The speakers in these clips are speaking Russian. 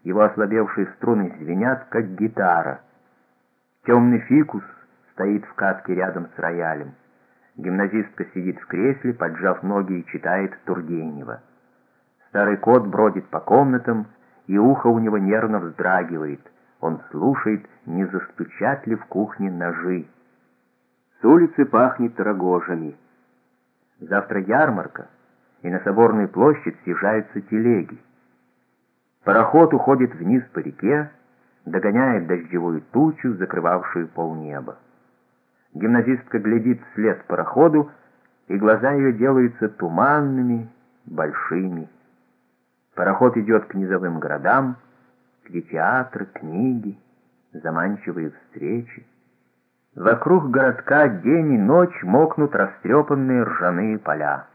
Его ослабевшие струны звенят, как гитара. Темный фикус стоит в катке рядом с роялем. Гимназистка сидит в кресле, поджав ноги, и читает Тургенева. Старый кот бродит по комнатам, и ухо у него нервно вздрагивает. Он слушает, не застучат ли в кухне ножи. С улицы пахнет рогожами. Завтра ярмарка, и на Соборную площадь съезжаются телеги. Пароход уходит вниз по реке, догоняет дождевую тучу, закрывавшую полнеба. Гимназистка глядит вслед пароходу, и глаза ее делаются туманными, большими. Пароход идет к низовым городам, где театры, книги, заманчивые встречи. Вокруг городка день и ночь мокнут растрепанные ржаные поля.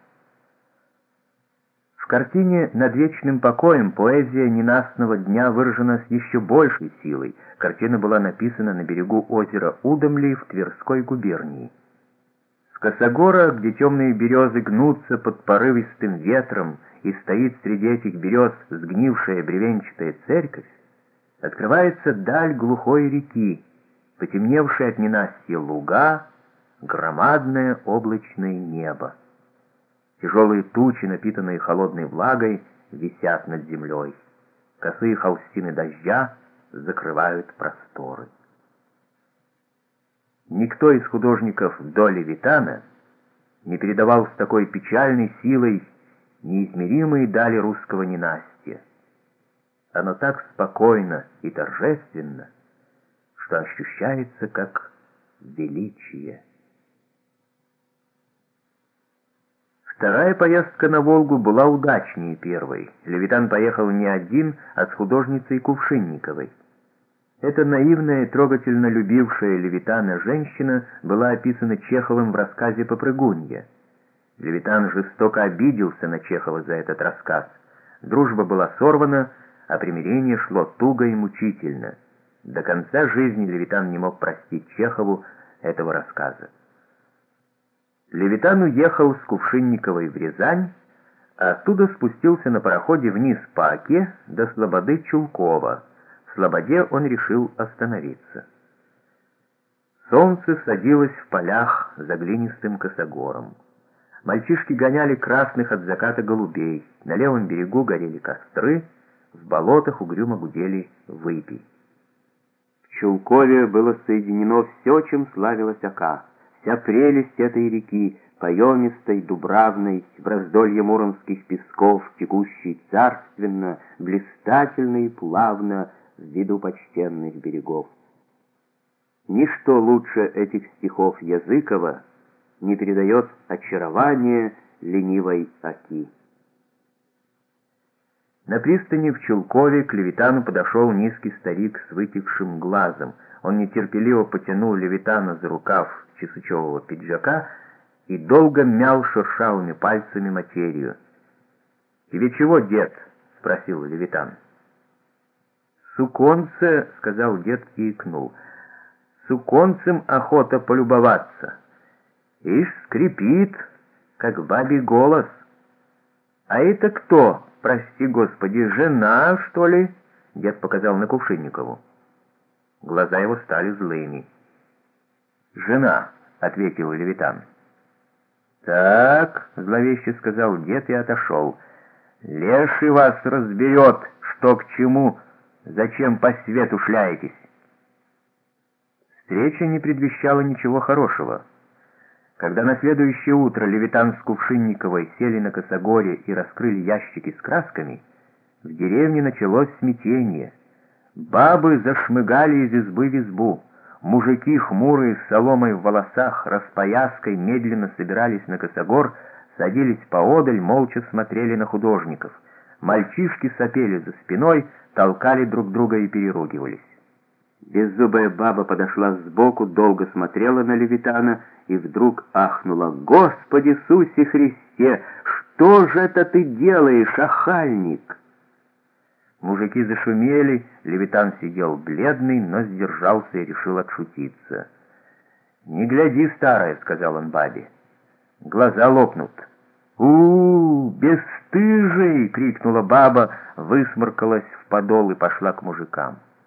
В картине «Над вечным покоем» поэзия ненастного дня выражена с еще большей силой. Картина была написана на берегу озера Удомли в Тверской губернии. С косогора, где темные березы гнутся под порывистым ветром, и стоит среди этих берез сгнившая бревенчатая церковь, открывается даль глухой реки, потемневшие от ненастья луга, громадное облачное небо. Тяжелые тучи, напитанные холодной влагой, висят над землей. Косые холстины дождя закрывают просторы. Никто из художников до Левитана не передавал с такой печальной силой неизмеримые дали русского ненастья. Оно так спокойно и торжественно, что ощущается как величие. Вторая поездка на Волгу была удачнее первой. Левитан поехал не один, а с художницей Кувшинниковой. Эта наивная и трогательно любившая Левитана женщина была описана Чеховым в рассказе «Попрыгунья». Левитан жестоко обиделся на Чехова за этот рассказ. Дружба была сорвана, а примирение шло туго и мучительно. До конца жизни Левитан не мог простить Чехову этого рассказа. Левитан уехал с Кувшинниковой в Рязань, а оттуда спустился на пароходе вниз по Оке до слободы Чулкова. В слободе он решил остановиться. Солнце садилось в полях за глинистым косогором. Мальчишки гоняли красных от заката голубей, на левом берегу горели костры, в болотах угрюмо гудели выпи. В Чулкове было соединено все, чем славилась Ока. Вся прелесть этой реки, поемистой, дубравной, в раздолье муромских песков, текущей царственно, блистательно и плавно в виду почтенных берегов. Ничто лучше этих стихов Языкова не передает очарование ленивой Оки. На пристани в Чулкове к Левитану подошел низкий старик с вытекшим глазом. Он нетерпеливо потянул Левитана за рукав чесучевого пиджака и долго мял шершавыми пальцами материю. «Тебе чего, дед?» — спросил Левитан. «Суконце», — сказал дед и икнул. «Суконцем охота полюбоваться. Ишь, скрипит, как бабий голос. А это кто, прости господи, жена, что ли?» Дед показал на Кувшинникову. Глаза его стали злыми. «Жена», — ответил Левитан. «Так», — зловеще сказал дед и отошел. «Леший вас разберет, что к чему, зачем по свету шляетесь». Встреча не предвещала ничего хорошего. Когда на следующее утро Левитан с Кувшинниковой сели на косогоре и раскрыли ящики с красками, в деревне началось смятение. Бабы зашмыгали из избы в избу. Мужики, хмурые, с соломой в волосах, распояской, медленно собирались на косогор, садились поодаль, молча смотрели на художников. Мальчишки сопели за спиной, толкали друг друга и переругивались. Беззубая баба подошла сбоку, долго смотрела на Левитана и вдруг ахнула: «Господи Иисусе Христе, что же это ты делаешь, охальник?» Мужики зашумели, Левитан сидел бледный, но сдержался и решил отшутиться. «Не гляди, старая», — сказал он бабе, — «глаза лопнут». «У-у-у, бесстыжий!» — крикнула баба, высморкалась в подол и пошла к мужикам.